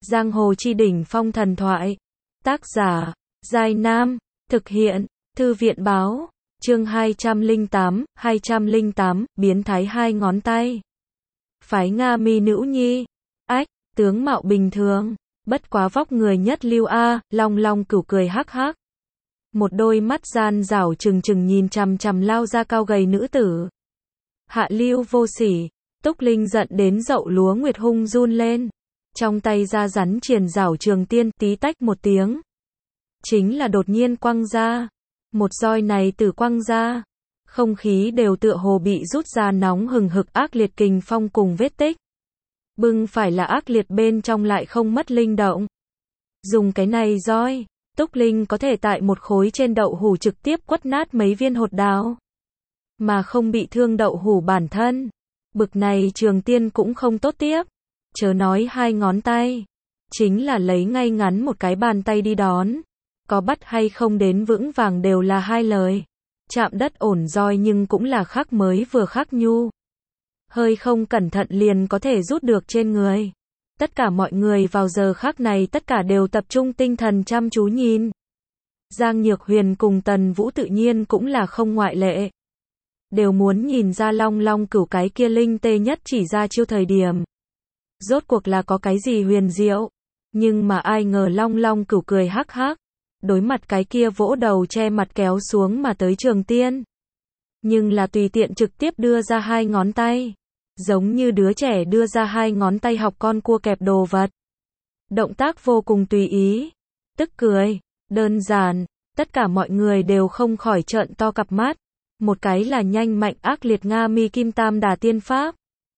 Giang hồ chi đỉnh phong thần thoại. Tác giả, Giai Nam. Thực hiện, Thư viện báo. Chương 208, biến thái hai ngón tay. Phái Nga mi nữ nhi. Ách, tướng mạo bình thường. Bất quá vóc người nhất lưu a, Long Long Cửu cười hắc hắc. Một đôi mắt gian rảo trừng trừng nhìn chằm chằm lao ra cao gầy nữ tử. Hạ lưu vô sỉ. Túc Linh giận đến dậu lúa nguyệt hung run lên. Trong tay ra rắn triền rảo trường tiên tí tách một tiếng. Chính là đột nhiên quăng ra. Một roi này từ quăng ra. Không khí đều tựa hồ bị rút ra nóng hừng hực ác liệt kình phong cùng vết tích. Bưng phải là ác liệt bên trong lại không mất linh động. Dùng cái này roi, Túc Linh có thể tại một khối trên đậu hủ trực tiếp quất nát mấy viên hột đào. Mà không bị thương đậu hủ bản thân. Bực này trường tiên cũng không tốt tiếp. Chớ nói hai ngón tay. Chính là lấy ngay ngắn một cái bàn tay đi đón. Có bắt hay không đến vững vàng đều là hai lời. Chạm đất ổn roi nhưng cũng là khắc mới vừa khắc nhu. Hơi không cẩn thận liền có thể rút được trên người. Tất cả mọi người vào giờ khắc này tất cả đều tập trung tinh thần chăm chú nhìn. Giang Nhược Huyền cùng Tần Vũ tự nhiên cũng là không ngoại lệ. Đều muốn nhìn ra Long Long Cửu cái kia linh tê nhất chỉ ra chiêu thời điểm. Rốt cuộc là có cái gì huyền diệu. Nhưng mà ai ngờ Long Long Cửu cười hắc hắc. Đối mặt cái kia vỗ đầu che mặt kéo xuống mà tới trường tiên. Nhưng là tùy tiện trực tiếp đưa ra hai ngón tay. Giống như đứa trẻ đưa ra hai ngón tay học con cua kẹp đồ vật. Động tác vô cùng tùy ý. Tức cười. Đơn giản. Tất cả mọi người đều không khỏi trợn to cặp mắt. Một cái là nhanh mạnh ác liệt Nga mi kim tam đà tiên pháp.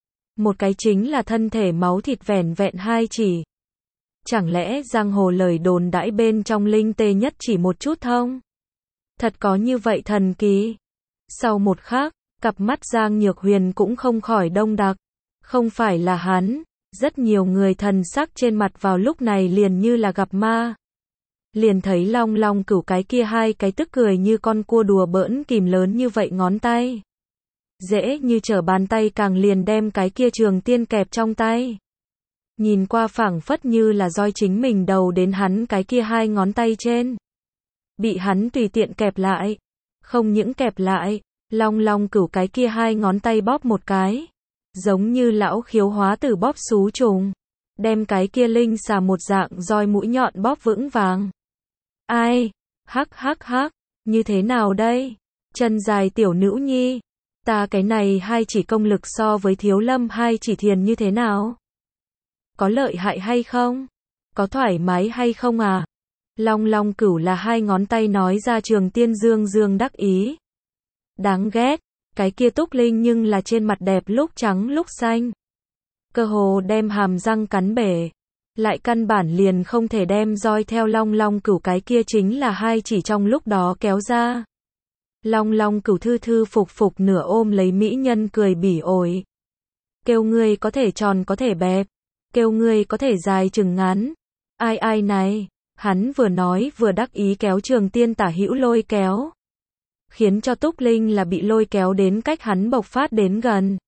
Một cái chính là thân thể máu thịt vẻn vẹn hai chỉ. Chẳng lẽ giang hồ lời đồn đãi bên trong linh tê nhất chỉ một chút thông? Thật có như vậy thần kỳ? Sau một khắc, cặp mắt Giang Nhược Huyền cũng không khỏi đông đặc. Không phải là hắn, rất nhiều người thần sắc trên mặt vào lúc này liền như là gặp ma. Liền thấy Long Long Cửu cái kia hai cái tức cười như con cua đùa bỡn kìm lớn như vậy ngón tay. Dễ như trở bàn tay càng liền đem cái kia trường tiên kẹp trong tay. Nhìn qua phảng phất như là roi chính mình đầu đến hắn cái kia hai ngón tay trên. Bị hắn tùy tiện kẹp lại. Không những kẹp lại, Long Long Cửu cái kia hai ngón tay bóp một cái. Giống như lão khiếu hóa tử bóp xú trùng. Đem cái kia linh xà một dạng roi mũi nhọn bóp vững vàng. Ai? Hắc hắc hắc, như thế nào đây? Chân dài tiểu nữ nhi. Ta cái này hai chỉ công lực so với Thiếu Lâm hai chỉ thiền như thế nào? Có lợi hại hay không? Có thoải mái hay không à? Long Long Cửu là hai ngón tay nói ra trường tiên dương dương đắc ý. Đáng ghét, cái kia Túc Linh nhưng là trên mặt đẹp lúc trắng lúc xanh. Cơ hồ đem hàm răng cắn bể. Lại căn bản liền không thể đem roi theo Long Long Cửu cái kia chính là hai chỉ trong lúc đó kéo ra. Long Long Cửu thư thư phục phục nửa ôm lấy mỹ nhân cười bỉ ổi. Kêu ngươi có thể tròn có thể bẹp. Kêu ngươi có thể dài chừng ngắn. Ai ai này, hắn vừa nói vừa đắc ý kéo trường tiên tả hữu lôi kéo. Khiến cho Túc Linh là bị lôi kéo đến cách hắn bộc phát đến gần.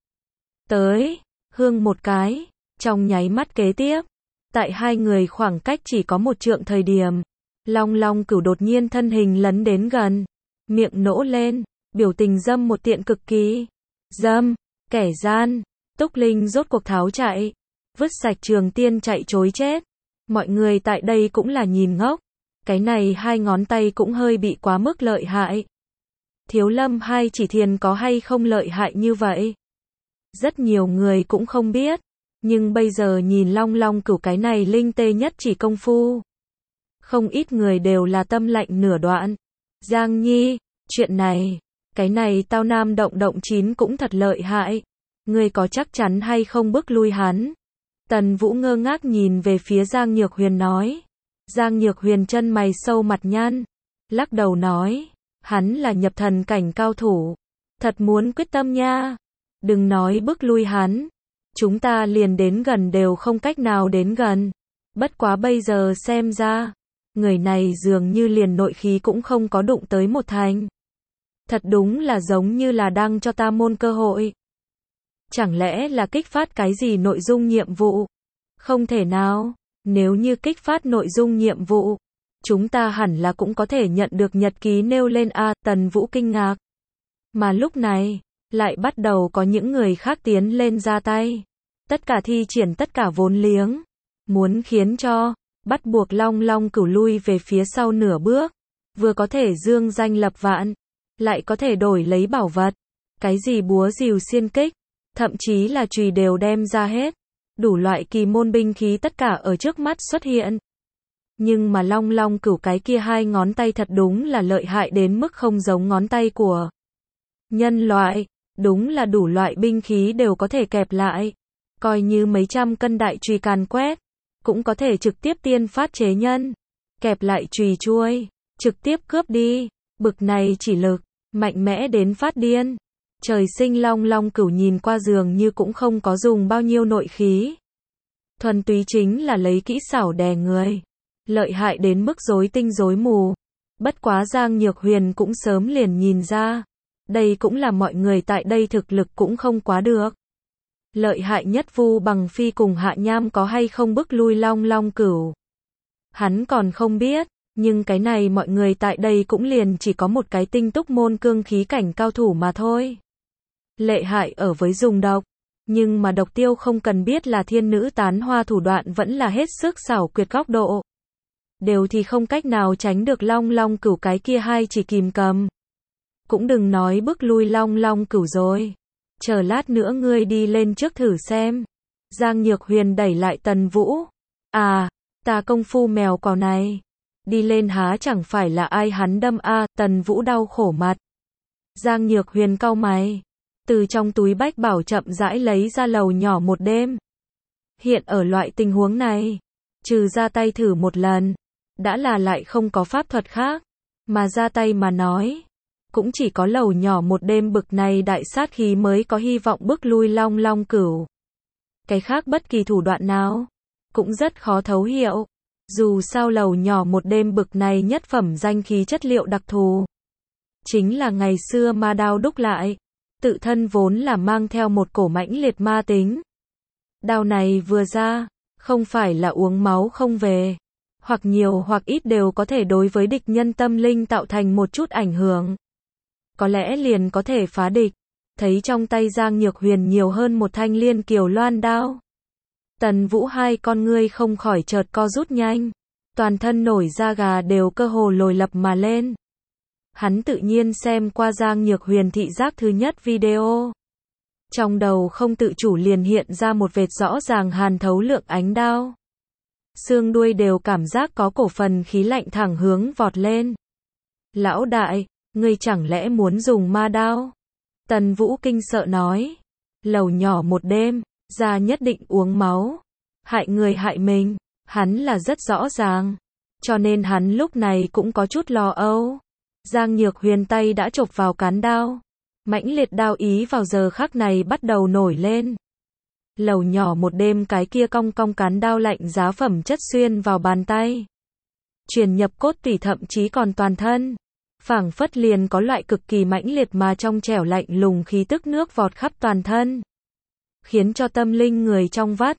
Tới, hương một cái, trong nháy mắt kế tiếp. Tại hai người khoảng cách chỉ có một trượng thời điểm. Long Long Cửu đột nhiên thân hình lấn đến gần. Miệng nỗ lên, biểu tình dâm một tiện cực kỳ. Dâm, kẻ gian, Túc Linh rốt cuộc tháo chạy. Vứt sạch trường tiên chạy trối chết. Mọi người tại đây cũng là nhìn ngốc. Cái này hai ngón tay cũng hơi bị quá mức lợi hại. Thiếu Lâm hai chỉ thiền có hay không lợi hại như vậy? Rất nhiều người cũng không biết. Nhưng bây giờ nhìn Long Long Cửu cái này linh tê nhất chỉ công phu. Không ít người đều là tâm lạnh nửa đoạn. Giang Nhi, chuyện này, cái này tao nam động động chín cũng thật lợi hại. Ngươi có chắc chắn hay không bước lui hắn? Tần Vũ ngơ ngác nhìn về phía Giang Nhược Huyền nói. Giang Nhược Huyền chân mày sâu mặt nhăn. Lắc đầu nói. Hắn là nhập thần cảnh cao thủ. Thật muốn quyết tâm nha. Đừng nói bước lui hắn. Chúng ta liền đến gần đều không cách nào đến gần. Bất quá bây giờ xem ra. Người này dường như liền nội khí cũng không có đụng tới một thành. Thật đúng là giống như là đang cho ta môn cơ hội. Chẳng lẽ là kích phát cái gì nội dung nhiệm vụ? Không thể nào. Nếu như kích phát nội dung nhiệm vụ, chúng ta hẳn là cũng có thể nhận được nhật ký nêu lên a, Tần Vũ kinh ngạc. Mà lúc này, lại bắt đầu có những người khác tiến lên ra tay. Tất cả thi triển tất cả vốn liếng. Muốn khiến cho, bắt buộc Long Long Cửu lui về phía sau nửa bước. Vừa có thể dương danh lập vạn, lại có thể đổi lấy bảo vật. Cái gì búa rìu xiên kích, thậm chí là chùy đều đem ra hết. Đủ loại kỳ môn binh khí tất cả ở trước mắt xuất hiện. Nhưng mà Long Long Cửu cái kia hai ngón tay thật đúng là lợi hại đến mức không giống ngón tay của nhân loại. Đúng là đủ loại binh khí đều có thể kẹp lại. Coi như mấy trăm cân đại chùy càn quét, cũng có thể trực tiếp tiên phát chế nhân. Kẹp lại chùy chuôi, trực tiếp cướp đi. Bực này chỉ lực, mạnh mẽ đến phát điên. Trời sinh Long Long Cửu nhìn qua dường như cũng không có dùng bao nhiêu nội khí. Thuần túy chính là lấy kỹ xảo đè người. Lợi hại đến mức rối tinh rối mù. Bất quá Giang Nhược Huyền cũng sớm liền nhìn ra. Đây cũng là mọi người tại đây thực lực cũng không quá được. Lợi hại nhất Vu Bằng Phi cùng Hạ Nham có hay không bức lui Long Long Cửu. Hắn còn không biết, nhưng cái này mọi người tại đây cũng liền chỉ có một cái tinh túc môn cương khí cảnh cao thủ mà thôi. Lợi hại ở với dùng độc, nhưng mà độc tiêu không cần biết là thiên nữ tán hoa thủ đoạn vẫn là hết sức xảo quyệt góc độ. Đều thì không cách nào tránh được Long Long Cửu cái kia hai chỉ kìm cầm. Cũng đừng nói bức lui Long Long Cửu rồi. Chờ lát nữa ngươi đi lên trước thử xem. Giang Nhược Huyền đẩy lại Tần Vũ. À, ta công phu mèo cò này. Đi lên há chẳng phải là ai hắn đâm a, Tần Vũ đau khổ mặt. Giang Nhược Huyền cau mày. Từ trong túi bách bảo chậm rãi lấy ra lầu nhỏ một đêm. Hiện ở loại tình huống này, trừ ra tay thử một lần, đã là lại không có pháp thuật khác. Mà ra tay mà nói, cũng chỉ có lầu nhỏ một đêm bực này đại sát khí mới có hy vọng bức lui Long Long Cửu. Cái khác bất kỳ thủ đoạn nào, cũng rất khó thấu hiệu. Dù sao lầu nhỏ một đêm bực này nhất phẩm danh khí chất liệu đặc thù. Chính là ngày xưa ma đao đúc lại. Tự thân vốn là mang theo một cổ mãnh liệt ma tính. Đao này vừa ra, không phải là uống máu không về. Hoặc nhiều hoặc ít đều có thể đối với địch nhân tâm linh tạo thành một chút ảnh hưởng. Có lẽ liền có thể phá địch. Thấy trong tay Giang Nhược Huyền nhiều hơn một thanh liên kiều loan đao. Tần Vũ hai con ngươi không khỏi chợt co rút nhanh. Toàn thân nổi da gà đều cơ hồ lồi lập mà lên. Hắn tự nhiên xem qua Giang Nhược Huyền thị giác thứ nhất video. Trong đầu không tự chủ liền hiện ra một vệt rõ ràng hàn thấu lượng ánh đao. Xương đuôi đều cảm giác có cổ phần khí lạnh thẳng hướng vọt lên. Lão đại, ngươi chẳng lẽ muốn dùng ma đao? Tần Vũ kinh sợ nói. Lầu nhỏ một đêm, ra nhất định uống máu. Hại người hại mình, hắn là rất rõ ràng. Cho nên hắn lúc này cũng có chút lo âu. Giang Nhược Huyền tay đã chộp vào cán đao. Mãnh liệt đao ý vào giờ khắc này bắt đầu nổi lên. Lầu nhỏ một đêm cái kia cong cong cán đao lạnh giá phẩm chất xuyên vào bàn tay. Truyền nhập cốt tủy thậm chí còn toàn thân. Phảng phất liền có loại cực kỳ mãnh liệt mà trong trẻo lạnh lùng khí tức nước vọt khắp toàn thân. Khiến cho tâm linh người trong vắt.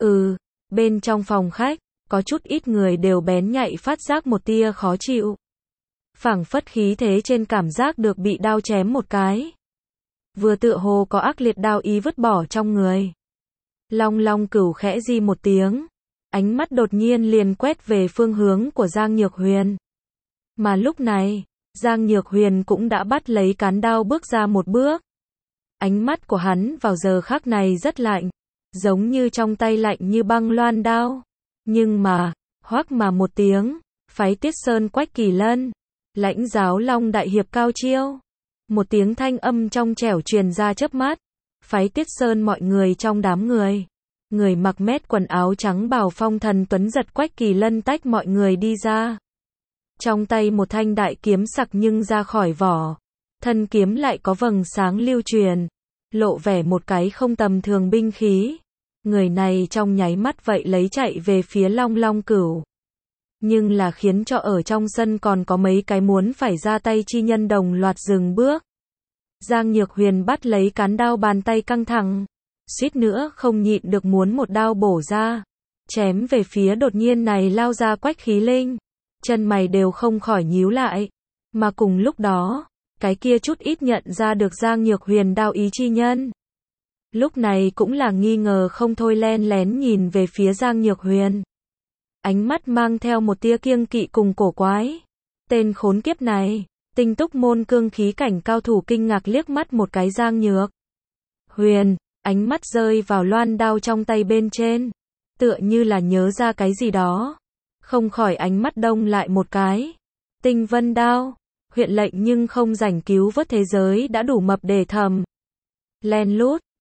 Bên trong phòng khách, có chút ít người đều bén nhạy phát giác một tia khó chịu. Phảng phất khí thế trên cảm giác được bị đao chém một cái. Vừa tựa hồ có ác liệt đao ý vứt bỏ trong người. Long Long Cửu khẽ di một tiếng. Ánh mắt đột nhiên liền quét về phương hướng của Giang Nhược Huyền. Mà lúc này, Giang Nhược Huyền cũng đã bắt lấy cán đao bước ra một bước. Ánh mắt của hắn vào giờ khắc này rất lạnh. Giống như trong tay lạnh như băng loan đao. Nhưng mà, hoắc mà một tiếng, phái Tiết Sơn Quách Kỳ Lân. Lãnh giáo Long đại hiệp cao chiêu. Một tiếng thanh âm trong trẻo truyền ra chớp mắt. Phái Tiết Sơn mọi người trong đám người. Người mặc mét quần áo trắng bào phong thần tuấn giật Quách Kỳ Lân tách mọi người đi ra. Trong tay một thanh đại kiếm sặc nhưng ra khỏi vỏ. Thân kiếm lại có vầng sáng lưu truyền. Lộ vẻ một cái không tầm thường binh khí. Người này trong nháy mắt vậy lấy chạy về phía Long Long Cửu. Nhưng là khiến cho ở trong sân còn có mấy cái muốn phải ra tay chi nhân đồng loạt dừng bước. Giang Nhược Huyền bắt lấy cán đao bàn tay căng thẳng. Suýt nữa không nhịn được muốn một đao bổ ra. chém về phía đột nhiên này lao ra Quách Khí Linh. Chân mày đều không khỏi nhíu lại. Mà cùng lúc đó, cái kia chút ít nhận ra được Giang Nhược Huyền đao ý chi nhân. Lúc này cũng là nghi ngờ không thôi len lén nhìn về phía Giang Nhược Huyền. Ánh mắt mang theo một tia kiêng kỵ cùng cổ quái. Tên khốn kiếp này, Tinh Túc môn cương khí cảnh cao thủ kinh ngạc liếc mắt một cái Giang Nhược Huyền, ánh mắt rơi vào loan đao trong tay bên trên. Tựa như là nhớ ra cái gì đó. Không khỏi ánh mắt đông lại một cái. Tinh vân đao, huyện lệnh nhưng không rảnh cứu vớt thế giới đã đủ mập để thầm. Len lút,